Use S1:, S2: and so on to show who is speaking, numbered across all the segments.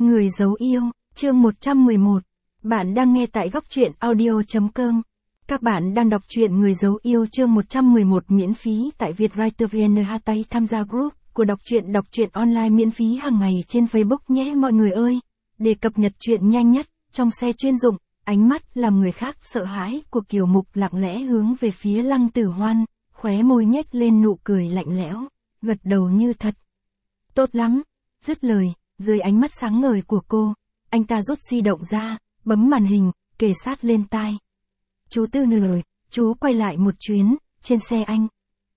S1: Người giấu yêu, chương 111. Bạn đang nghe tại góc truyện audio.com. Các bạn đang đọc truyện Người giấu yêu chương 111 miễn phí tại Vietwriter VN. Tham gia group của đọc truyện online miễn phí hàng ngày trên Facebook nhé mọi người ơi. Để cập nhật truyện nhanh nhất, trong xe chuyên dụng, ánh mắt làm người khác sợ hãi của Kiều Mục lặng lẽ hướng về phía Lăng Tử Hoan, khóe môi nhếch lên nụ cười lạnh lẽo, gật đầu như thật. Tốt lắm, dứt lời. Dưới ánh mắt sáng ngời của cô, anh ta rút di động ra, bấm màn hình, kề sát lên tai. Chú Tư rồi, chú quay lại một chuyến, trên xe anh.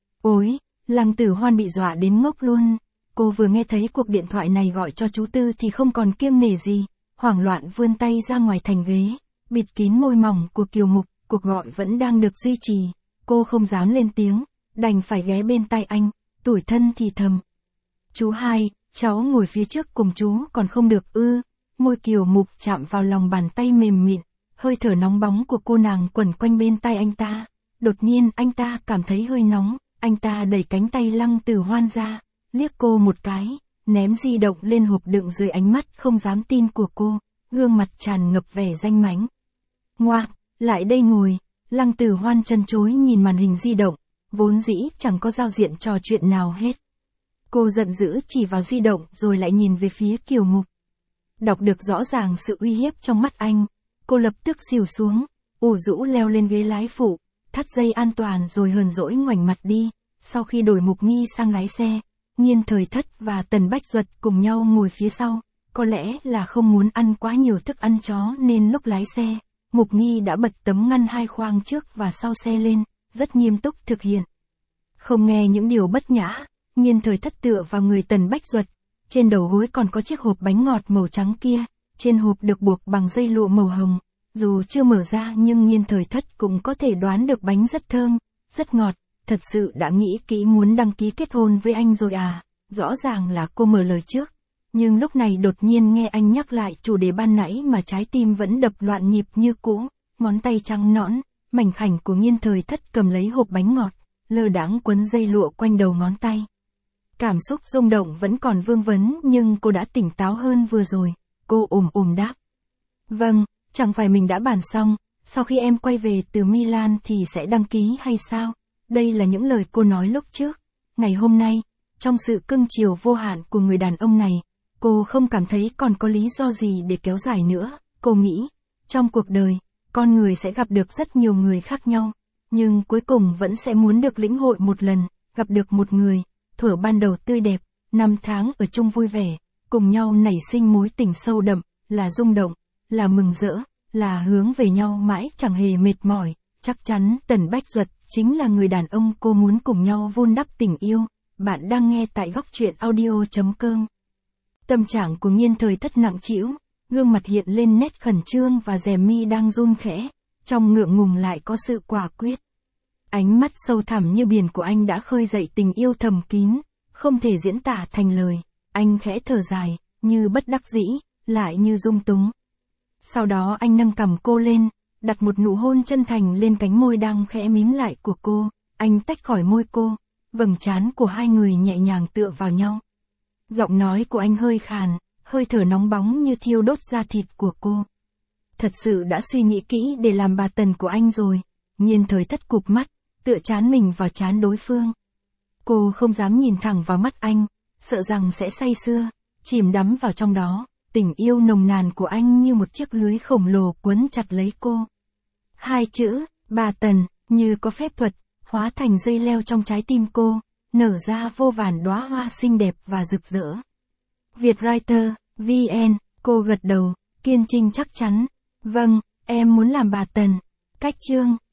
S1: Ôi, Lăng Tử Hoan bị dọa đến ngốc luôn. Cô vừa nghe thấy cuộc điện thoại này gọi cho chú Tư thì không còn kiêng nể gì, hoảng loạn vươn tay ra ngoài thành ghế, bịt kín môi mỏng của Kiều Mục, cuộc gọi vẫn đang được duy trì. Cô không dám lên tiếng, đành phải ghé bên tai anh, tủi thân thì thầm. Chú hai, cháu ngồi phía trước cùng chú còn không được ư? Môi Kiều Mục chạm vào lòng bàn tay mềm mịn, hơi thở nóng bóng của cô nàng quẩn quanh bên tai anh ta. Đột nhiên anh ta cảm thấy hơi nóng, anh ta đẩy cánh tay Lăng Tử Hoan ra, liếc cô một cái, ném di động lên hộp đựng dưới ánh mắt không dám tin của cô, gương mặt tràn ngập vẻ danh mánh. Ngoạc, lại đây ngồi. Lăng Tử Hoan chân chối nhìn màn hình di động, vốn dĩ chẳng có giao diện trò chuyện nào hết. Cô giận dữ chỉ vào di động rồi lại nhìn về phía Kiều Mục. Đọc được rõ ràng sự uy hiếp trong mắt anh, cô lập tức xìu xuống, ủ rũ leo lên ghế lái phụ, thắt dây an toàn rồi hờn dỗi ngoảnh mặt đi. Sau khi đổi Mục Nghi sang lái xe, Nhiên Thời Thất và Tần Bách Duật cùng nhau ngồi phía sau, có lẽ là không muốn ăn quá nhiều thức ăn chó nên lúc lái xe, Mục Nghi đã bật tấm ngăn hai khoang trước và sau xe lên, rất nghiêm túc thực hiện. Không nghe những điều bất nhã, Nhiên Thời Thất tựa vào người Tần Bách Duật, trên đầu gối còn có chiếc hộp bánh ngọt màu trắng kia, trên hộp được buộc bằng dây lụa màu hồng, dù chưa mở ra nhưng Nhiên Thời Thất cũng có thể đoán được bánh rất thơm, rất ngọt, thật sự đã nghĩ kỹ muốn đăng ký kết hôn với anh rồi à, rõ ràng là cô mở lời trước, nhưng lúc này đột nhiên nghe anh nhắc lại chủ đề ban nãy mà trái tim vẫn đập loạn nhịp như cũ, ngón tay trắng nõn, mảnh khảnh của Nhiên Thời Thất cầm lấy hộp bánh ngọt, lơ đãng quấn dây lụa quanh đầu ngón tay. Cảm xúc rung động vẫn còn vương vấn nhưng cô đã tỉnh táo hơn vừa rồi, cô ồm đáp. Vâng, chẳng phải mình đã bàn xong, sau khi em quay về từ Milan thì sẽ đăng ký hay sao? Đây là những lời cô nói lúc trước. Ngày hôm nay, trong sự cưng chiều vô hạn của người đàn ông này, cô không cảm thấy còn có lý do gì để kéo dài nữa. Cô nghĩ, trong cuộc đời, con người sẽ gặp được rất nhiều người khác nhau, nhưng cuối cùng vẫn sẽ muốn được lĩnh hội một lần, gặp được một người. Thuở ban đầu tươi đẹp, năm tháng ở chung vui vẻ, cùng nhau nảy sinh mối tình sâu đậm, là rung động, là mừng rỡ, là hướng về nhau mãi chẳng hề mệt mỏi. Chắc chắn Tần Bách Duật chính là người đàn ông cô muốn cùng nhau vun đắp tình yêu. Bạn đang nghe tại góc truyện audio.com. Tâm trạng của Nhiên Thời Thất nặng trĩu, gương mặt hiện lên nét khẩn trương và rèm mi đang run khẽ, trong ngượng ngùng lại có sự quả quyết. Ánh mắt sâu thẳm như biển của anh đã khơi dậy tình yêu thầm kín, không thể diễn tả thành lời. Anh khẽ thở dài, như bất đắc dĩ, lại như dung túng. Sau đó anh nâng cằm cô lên, đặt một nụ hôn chân thành lên cánh môi đang khẽ mím lại của cô. Anh tách khỏi môi cô, vầng trán của hai người nhẹ nhàng tựa vào nhau. Giọng nói của anh hơi khàn, hơi thở nóng bóng như thiêu đốt da thịt của cô. Thật sự đã suy nghĩ kỹ để làm bà Tần của anh rồi. Nhiên Thời Thất cụp mắt, tựa trán mình vào trán đối phương. Cô không dám nhìn thẳng vào mắt anh, sợ rằng sẽ say sưa, chìm đắm vào trong đó. Tình yêu nồng nàn của anh như một chiếc lưới khổng lồ quấn chặt lấy cô. Hai chữ, bà Tần, như có phép thuật, hóa thành dây leo trong trái tim cô, nở ra vô vàn đóa hoa xinh đẹp và rực rỡ. Vietwriter, VN, cô gật đầu, kiên trinh chắc chắn. Vâng, em muốn làm bà Tần. Cách chương.